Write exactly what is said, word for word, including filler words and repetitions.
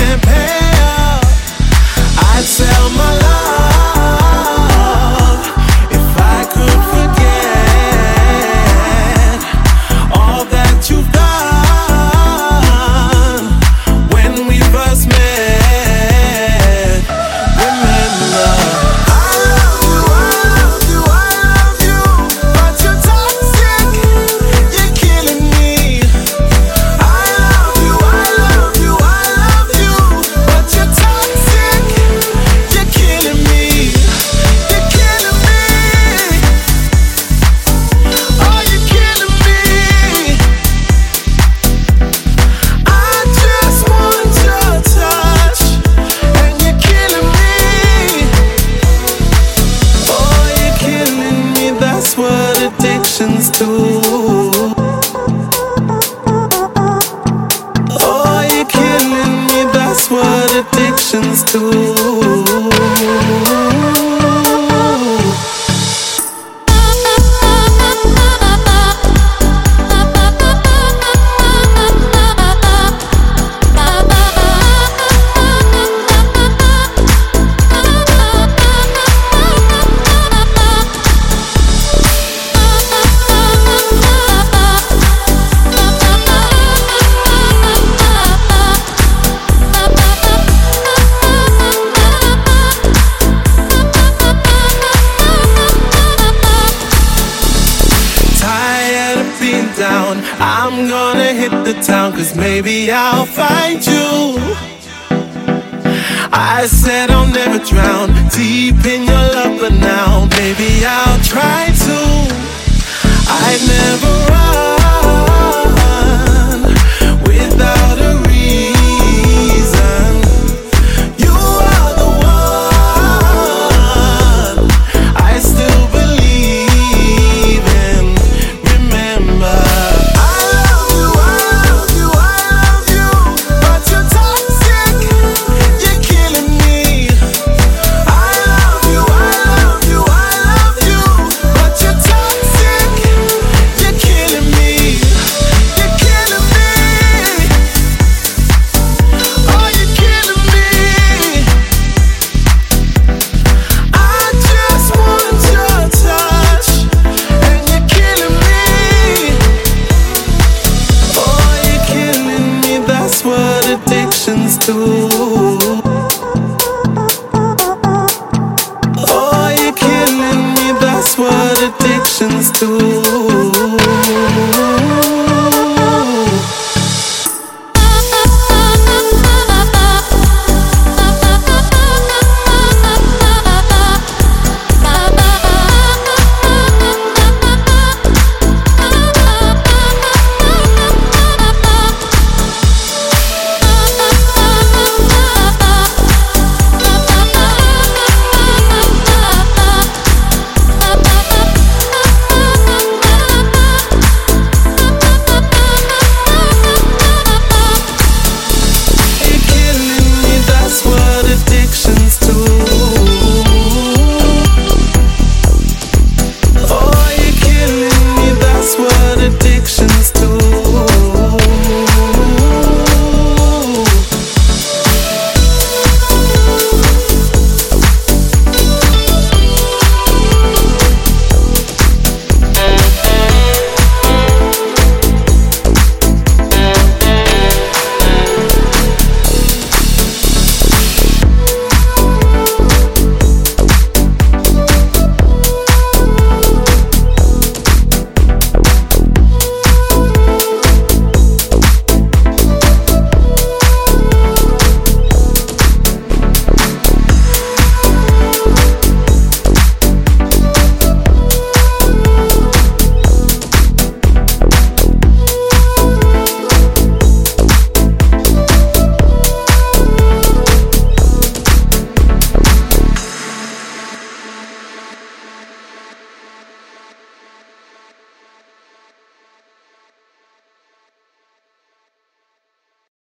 can't pay up. I'd sell my love if I could forget all that you've done when we first met. Remember, I love you, I love you, I love you, but you're toxic, you're killing me. I love you, I love you, I love you, but you're toxic, you're killing me, you're killing me. Oh, you're killing me. I just want your touch, and you're killing me. Oh, you're killing me, that's what addictions do. Oh, you're killing me, that's what addictions do. Tired of being down, I'm gonna hit the town, cause maybe I'll find you. I said I'll never drown deep in your love, but now maybe I'll try to. I'd never run without a reason. You are the one I still believe in. Remember, I love you, I love you, I love you, but you're toxic, you're killing me. I love you, I love you, I love you, but you're toxic, you're killing me, you're killing me. Oh, you're killing me. I just want your touch, and you're killing me. Oh, you're killing me, that's what addictions do.